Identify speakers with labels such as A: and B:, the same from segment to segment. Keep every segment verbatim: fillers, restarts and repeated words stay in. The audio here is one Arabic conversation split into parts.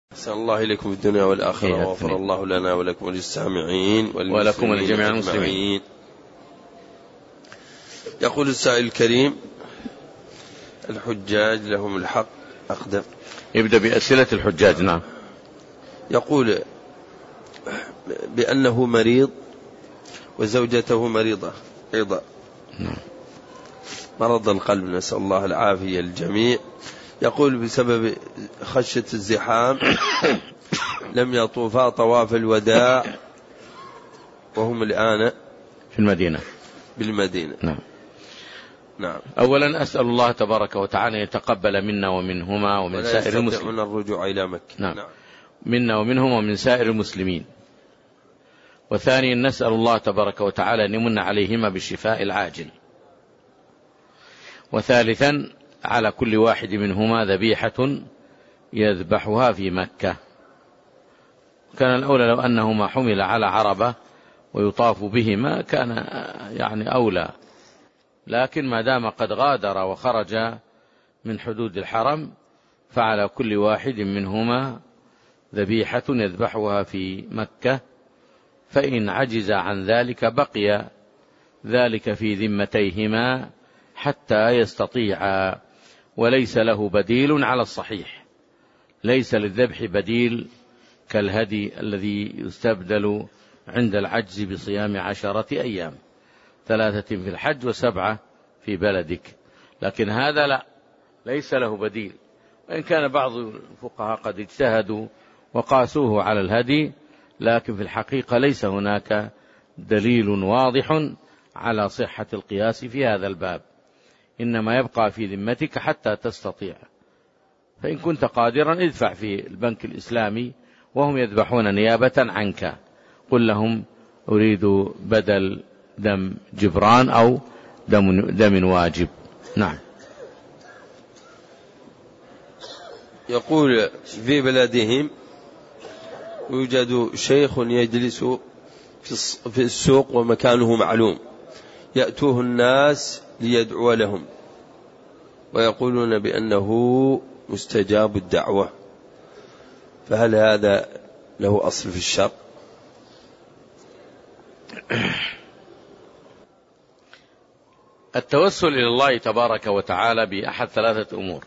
A: أحسن الله إليكم في الدنيا والآخرة، وغفر الله لنا ولكم وللسامعين
B: ولكم ولجميع المسلمين.
A: يقول السائل الكريم: الحجاج لهم الحق أقدم.
B: يبدأ بأسئلة الحجاج. نعم.
A: يقول بأنه مريض وزوجته مريضة أيضا،
B: نعم.
A: مرض القلب، نسأل الله العافية الجميع. يقول بسبب خشية الزحام لم يطوفا طواف الوداع وهم الآن
B: في المدينة
A: بالمدينة.
B: نعم.
A: نعم.
B: أولا أسأل الله تبارك وتعالى يتقبل منا ومنهما ومن سائر المسلمين
A: الرجوع إلى مكة.
B: نعم. نعم. منا ومنهم ومن سائر المسلمين. وثانيا نسأل الله تبارك وتعالى أن يمن عليهما بالشفاء العاجل. وثالثا على كل واحد منهما ذبيحة يذبحها في مكة. كان الأولى لو أنهما حمل على عربة ويطاف بهما كان يعني أولى، لكن ما دام قد غادر وخرج من حدود الحرم فعلى كل واحد منهما ذبيحة يذبحها في مكة، فإن عجز عن ذلك بقي ذلك في ذمتيهما حتى يستطيعا، وليس له بديل على الصحيح. ليس للذبح بديل كالهدي الذي يستبدل عند العجز بصيام عشرة أيام، ثلاثة في الحج وسبعة في بلدك، لكن هذا لا، ليس له بديل. وإن كان بعض الفقهاء قد اجتهدوا وقاسوه على الهدي، لكن في الحقيقة ليس هناك دليل واضح على صحة القياس في هذا الباب، إنما يبقى في ذمتك حتى تستطيع. فإن كنت قادرا ادفع في البنك الإسلامي وهم يذبحون نيابة عنك، قل لهم أريد بدل دم جبران أو دم, دم واجب. نعم.
A: يقول في بلدهم يوجد شيخ يجلس في السوق ومكانه معلوم، يأتوه الناس ليدعو لهم ويقولون بأنه مستجاب الدعوة، فهل هذا له أصل في الشرع؟
B: التوسل إلى الله تبارك وتعالى بأحد ثلاثة أمور: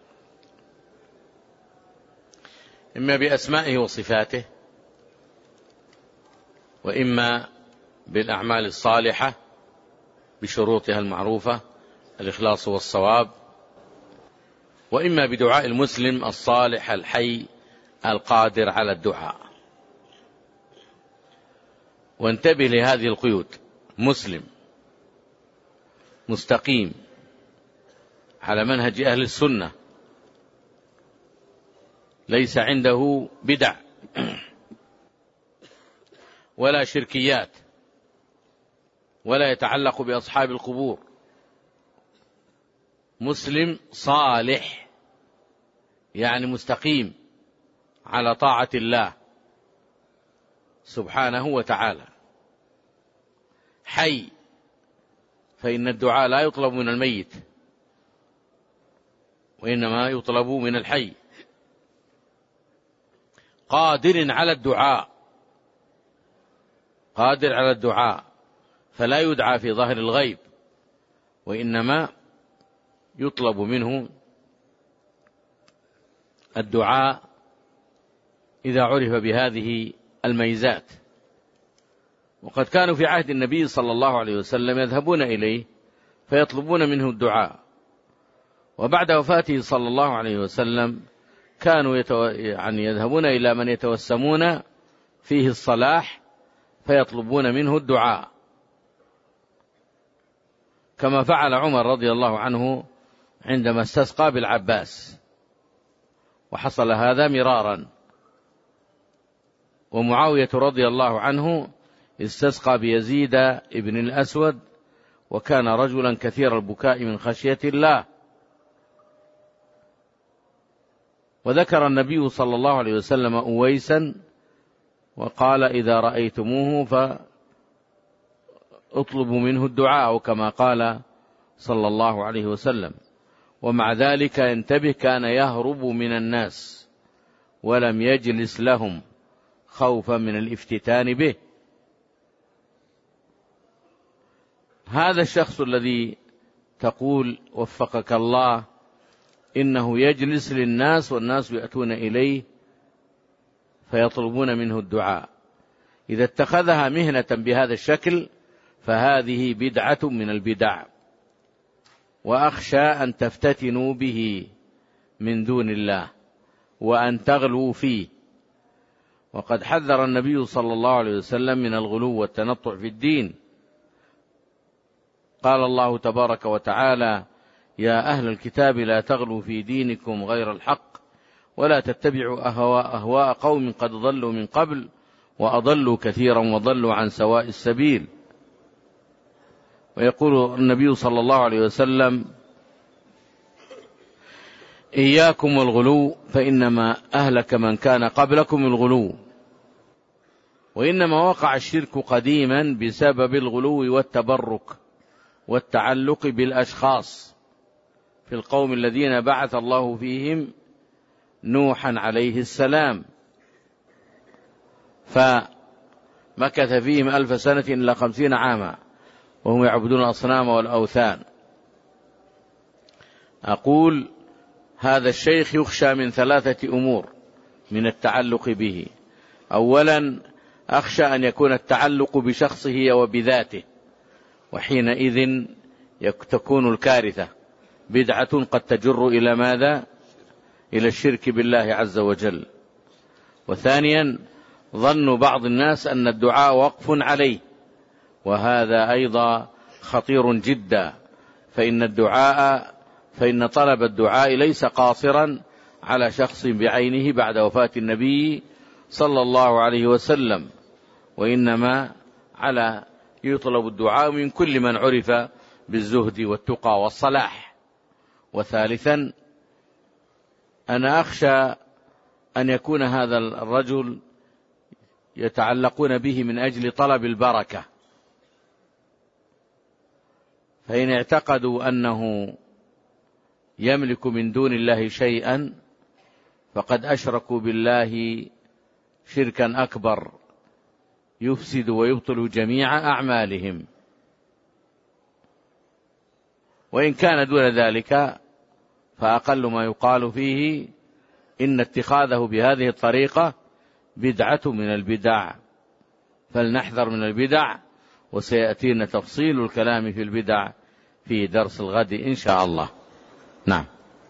B: إما بأسمائه وصفاته، وإما بالأعمال الصالحة بشروطها المعروفة الإخلاص والصواب، وإما بدعاء المسلم الصالح الحي القادر على الدعاء. وانتبه لهذه القيود: مسلم مستقيم على منهج أهل السنة، ليس عنده بدع ولا شركيات ولا يتعلق بأصحاب القبور، مسلم صالح يعني مستقيم على طاعة الله سبحانه وتعالى، حي، فإن الدعاء لا يطلب من الميت وإنما يطلب من الحي، قادر على الدعاء، قادر على الدعاء فلا يدعى في ظهر الغيب، وإنما يطلب منه الدعاء إذا عرف بهذه الميزات. وقد كانوا في عهد النبي صلى الله عليه وسلم يذهبون إليه فيطلبون منه الدعاء، وبعد وفاته صلى الله عليه وسلم كانوا يتو... يعني يذهبون إلى من يتوسمون فيه الصلاح فيطلبون منه الدعاء، كما فعل عمر رضي الله عنه عندما استسقى بالعباس، وحصل هذا مرارا. ومعاوية رضي الله عنه استسقى بيزيد ابن الأسود، وكان رجلا كثير البكاء من خشية الله. وذكر النبي صلى الله عليه وسلم أويسا وقال: إذا رأيتموه فاطلبوا منه الدعاء، كما قال صلى الله عليه وسلم. ومع ذلك ينتبه، كان يهرب من الناس ولم يجلس لهم خوفا من الافتتان به. هذا الشخص الذي تقول وفقك الله إنه يجلس للناس والناس يأتون إليه فيطلبون منه الدعاء، إذا اتخذها مهنة بهذا الشكل فهذه بدعة من البدع، وأخشى أن تفتتنوا به من دون الله وأن تغلوا فيه. وقد حذر النبي صلى الله عليه وسلم من الغلو والتنطع في الدين. قال الله تبارك وتعالى: يا أهل الكتاب لا تغلوا في دينكم غير الحق ولا تتبعوا أهواء, أهواء قوم قد ضلوا من قبل وأضلوا كثيرا وضلوا عن سواء السبيل. ويقول النبي صلى الله عليه وسلم: إياكم والغلو فإنما أهلك من كان قبلكم الغلو. وإنما وقع الشرك قديما بسبب الغلو والتبرك والتعلق بالأشخاص في القوم الذين بعث الله فيهم نوحا عليه السلام، فمكث فيهم ألف سنة إلا خمسين عاما وهم يعبدون الأصنام والأوثان. أقول هذا الشيخ يخشى من ثلاثة أمور من التعلق به. أولا، أخشى أن يكون التعلق بشخصه وبذاته، وحينئذ تكون الكارثة بدعة قد تجر إلى ماذا؟ إلى الشرك بالله عز وجل. وثانيا، ظن بعض الناس أن الدعاء وقف عليه، وهذا أيضا خطير جدا، فإن الدعاء فإن طلب الدعاء ليس قاصرا على شخص بعينه بعد وفاة النبي صلى الله عليه وسلم، وإنما على يطلب الدعاء من كل من عرف بالزهد والتقى والصلاح. وثالثا، أنا أخشى أن يكون هذا الرجل يتعلقون به من أجل طلب البركة، فإن اعتقدوا أنه يملك من دون الله شيئا فقد أشركوا بالله شركا أكبر يفسد ويبطل جميع أعمالهم. وإن كان دون ذلك فأقل ما يقال فيه إن اتخاذه بهذه الطريقة بدعة من البدع، فلنحذر من البدع، وسيأتينا تفصيل الكلام في البدع في درس الغد إن شاء الله. نعم.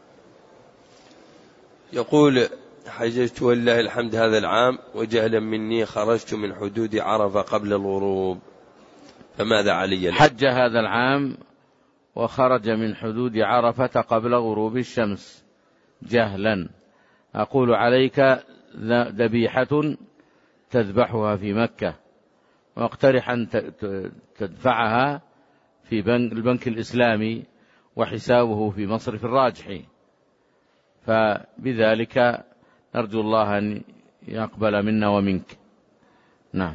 A: يقول: حججت ولله الحمد هذا العام وجهلا مني خرجت من حدود عرفة قبل الغروب، فماذا علي؟
B: حج هذا العام وخرج من حدود عرفة قبل غروب الشمس جهلا. أقول عليك ذبيحة تذبحها في مكة، واقترح أن تدفعها في البنك الإسلامي وحسابه في مصرف الراجحي، فبذلك نرجو الله أن يقبل منا ومنك. نعم.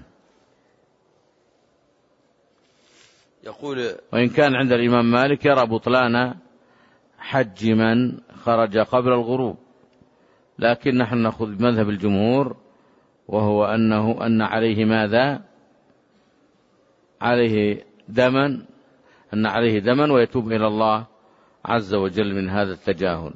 A: يقول:
B: وإن كان عند الإمام مالك يرى بطلان حج من خرج قبل الغروب، لكن نحن نأخذ بمذهب الجمهور، وهو أنه أن عليه ماذا؟ عليه دما، أن عليه دما ويتوب إلى الله عز وجل من هذا التجاهل.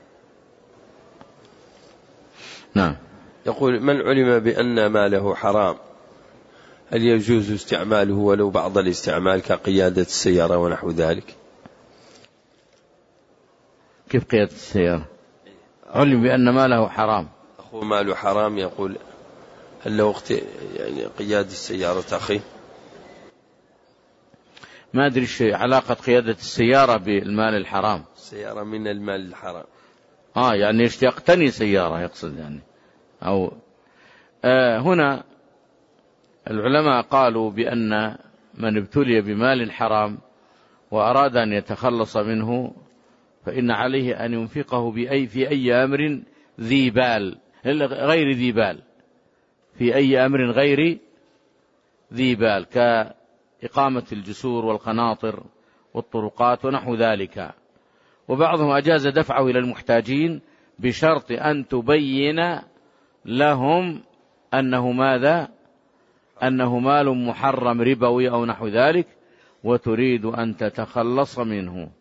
B: نعم.
A: يقول: من علم بأن ماله حرام هل يجوز استعماله ولو بعض الاستعمال كقيادة السيارة ونحو ذلك؟
B: كيف قيادة السيارة؟ علم بأن ماله حرام،
A: أخو ماله حرام، يقول هل له اخت... يعني قيادة السيارة أخي؟
B: ما أدري شيء علاقة قيادة السيارة بالمال الحرام.
A: السيارة من المال الحرام.
B: آه يعني يقتني سيارة يقصد يعني، أو آه هنا العلماء قالوا بأن من ابتلي بمال حرام وأراد أن يتخلص منه فإن عليه أن ينفقه بأي في أي أمر ذي بال غير ذي بال في أي أمر غير ذي بال كإقامة الجسور والقناطر والطرقات ونحو ذلك. وبعضهم أجاز دفعه إلى المحتاجين بشرط أن تبين لهم أنه ماذا؟ أنه مال محرم ربوي أو نحو ذلك، وتريد أن تتخلص منه.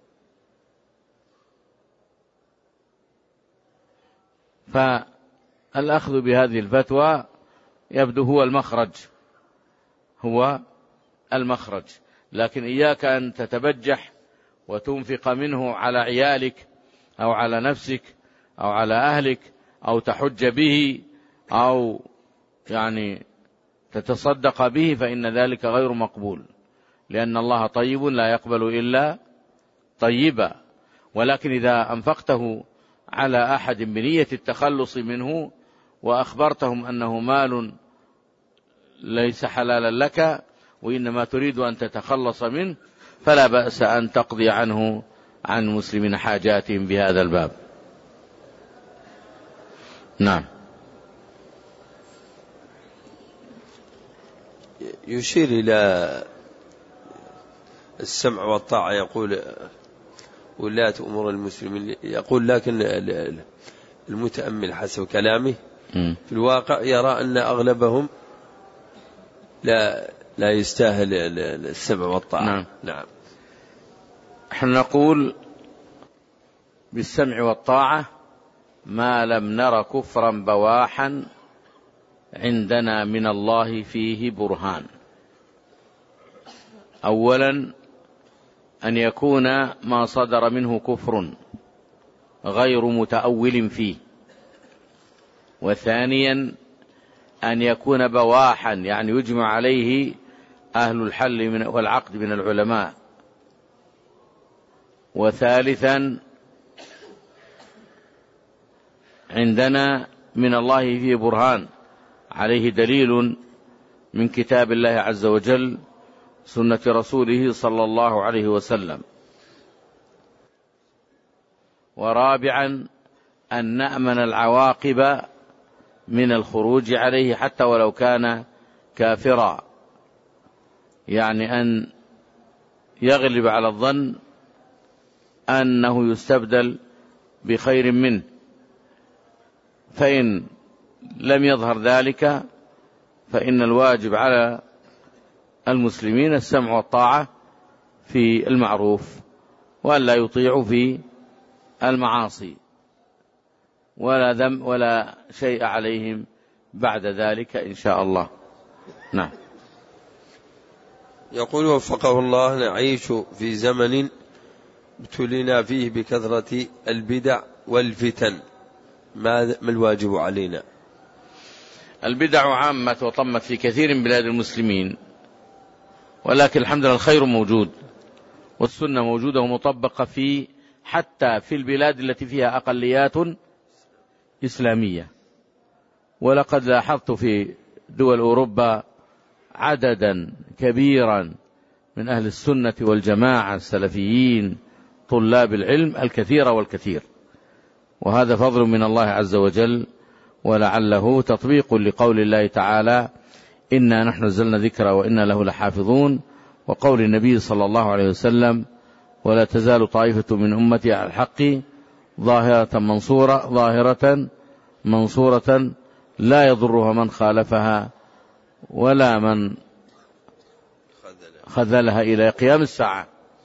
B: فالأخذ بهذه الفتوى يبدو هو المخرج، هو المخرج. لكن إياك أن تتبجح وتنفق منه على عيالك أو على نفسك أو على أهلك أو تحج به أو يعني تتصدق به، فإن ذلك غير مقبول، لأن الله طيب لا يقبل إلا طيبا. ولكن إذا أنفقته على أحد بنية التخلص منه وأخبرتهم أنه مال ليس حلالا لك وإنما تريد أن تتخلص منه، فلا بأس أن تقضي عنه عن المسلمين حاجاتهم بهذا الباب. نعم.
A: يشير إلى السمع والطاعة، يقول ولاة أمور المسلمين، يقول لكن المتأمل حسب كلامه في الواقع يرى أن أغلبهم لا لا يستاهل السمع والطاعة.
B: نعم.
A: نعم.
B: نحن نقول بالسمع والطاعة ما لم نر كفرا بواحا عندنا من الله فيه برهان. أولا أن يكون ما صدر منه كفر غير متأول فيه، وثانيا أن يكون بواحا يعني يجمع عليه أهل الحل والعقد من العلماء، وثالثا عندنا من الله فيه برهان عليه دليل من كتاب الله عز وجل سنة رسوله صلى الله عليه وسلم. ورابعا أن نأمن العواقب من الخروج عليه حتى ولو كان كافرا، يعني أن يغلب على الظن أنه يستبدل بخير منه، فإن لم يظهر ذلك فإن الواجب على المسلمين السمع والطاعة في المعروف، وأن لا يطيعوا في المعاصي، ولا ذم ولا شيء عليهم بعد ذلك إن شاء الله. نعم.
A: يقول وفقه الله: نعيش في زمن ابتلينا فيه بكثرة البدع والفتن، ما الواجب علينا؟
B: البدع عامة وطمت في كثير من بلاد المسلمين، ولكن الحمد لله الخير موجود والسنة موجودة ومطبقة في حتى في البلاد التي فيها أقليات إسلامية. ولقد لاحظت في دول أوروبا عددا كبيرا من أهل السنة والجماعة السلفيين طلاب العلم الكثير والكثير، وهذا فضل من الله عز وجل، ولعله تطبيق لقول الله تعالى: إنا نحن نزلنا ذكرا وإنا له لحافظون، وقول النبي صلى الله عليه وسلم: ولا تزال طائفة من أمتي على الحق ظاهرة منصورة ظاهرة منصورة لا يضرها من خالفها ولا من خذلها إلى قيام الساعة.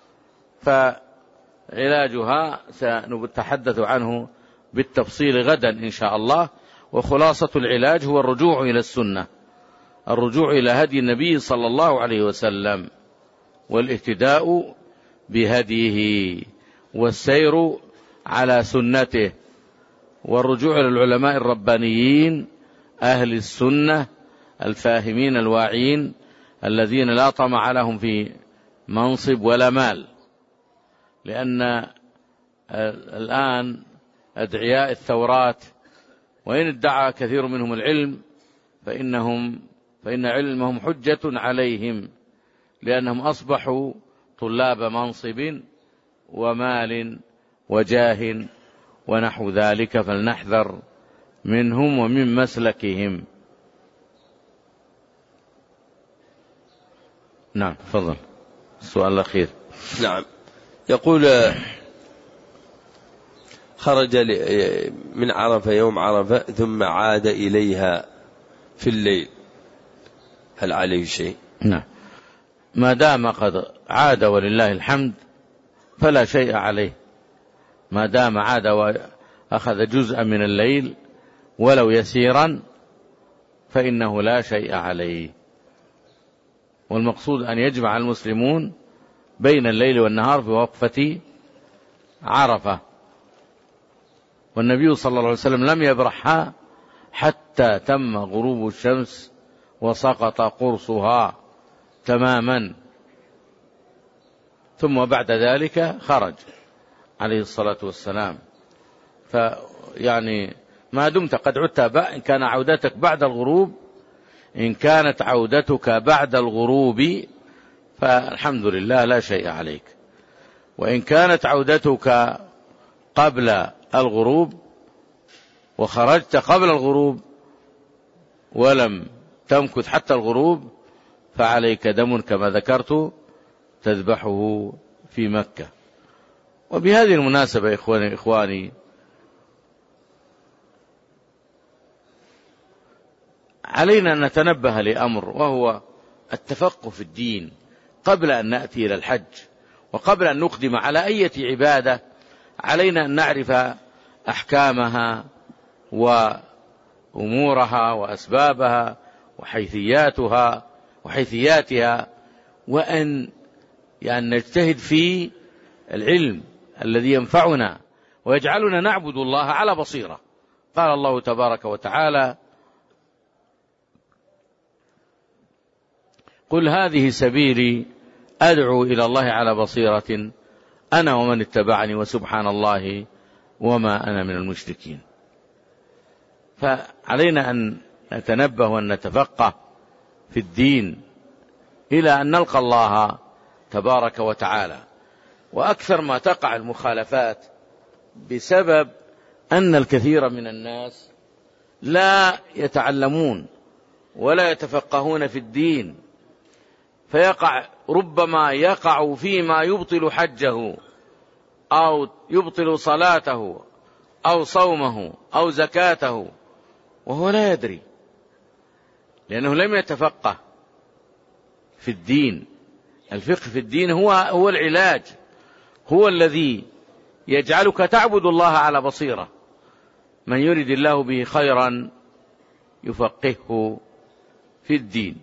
B: فعلاجها سنتحدث عنه بالتفصيل غدا إن شاء الله. وخلاصة العلاج هو الرجوع إلى السنة، الرجوع إلى هدي النبي صلى الله عليه وسلم، والاهتداء بهديه والسير على سنته، والرجوع إلى العلماء الربانيين أهل السنة الفاهمين الواعين الذين لا طمع لهم في منصب ولا مال. لأن الآن أدعياء الثورات وإن ادعى كثير منهم العلم فإنهم فإن علمهم حجة عليهم، لأنهم أصبحوا طلاب منصب ومال وجاه ونحو ذلك، فلنحذر منهم ومن مسلكهم. نعم، تفضل السؤال الأخير.
A: نعم. يقول: خرج من عرفة يوم عرفة ثم عاد إليها في الليل، هل عليه شيء؟
B: نعم، ما دام قد عاد ولله الحمد فلا شيء عليه، ما دام عاد وأخذ جزءا من الليل ولو يسيرا فإنه لا شيء عليه. والمقصود أن يجمع المسلمون بين الليل والنهار في وقفة عرفة، والنبي صلى الله عليه وسلم لم يبرحها حتى تم غروب الشمس وسقط قرصها تماما، ثم بعد ذلك خرج عليه الصلاة والسلام. فيعني ما دمت قد عدت إن كان عودتك بعد الغروب إن كانت عودتك بعد الغروب فالحمد لله لا شيء عليك، وإن كانت عودتك قبل الغروب وخرجت قبل الغروب ولم تمكث حتى الغروب فعليك دم كما ذكرت تذبحه في مكة. وبهذه المناسبة إخواني, إخواني علينا أن نتنبه لأمر، وهو التفقه في الدين قبل أن نأتي إلى الحج، وقبل أن نقدم على أي عبادة علينا أن نعرف أحكامها وأمورها وأسبابها وحيثياتها وحيثياتها، وأن يعني نجتهد في العلم الذي ينفعنا ويجعلنا نعبد الله على بصيرة. قال الله تبارك وتعالى: قل هذه سبيلي أدعو إلى الله على بصيرة أنا ومن اتبعني وسبحان الله وما أنا من المشركين. فعلينا أن نتنبه وأن نتفقه في الدين إلى أن نلقى الله تبارك وتعالى. وأكثر ما تقع المخالفات بسبب أن الكثير من الناس لا يتعلمون ولا يتفقهون في الدين، فيقع ربما يقع فيما يبطل حجه أو يبطل صلاته أو صومه أو زكاته وهو لا يدري، لأنه لم يتفقه في الدين. الفقه في الدين هو هو العلاج، هو الذي يجعلك تعبد الله على بصيرة. من يرد الله به خيرا يفقهه في الدين.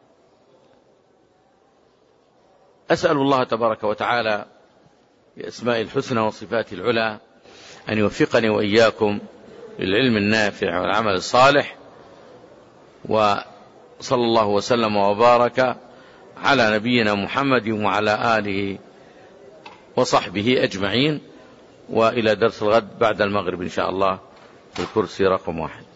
B: أسأل الله تبارك وتعالى بأسماء الحسنى وصفات العلى أن يوفقني وإياكم للعلم النافع والعمل الصالح، وصلى الله وسلم وبارك على نبينا محمد وعلى آله وصحبه أجمعين. وإلى درس الغد بعد المغرب إن شاء الله في الكرسي رقم واحد.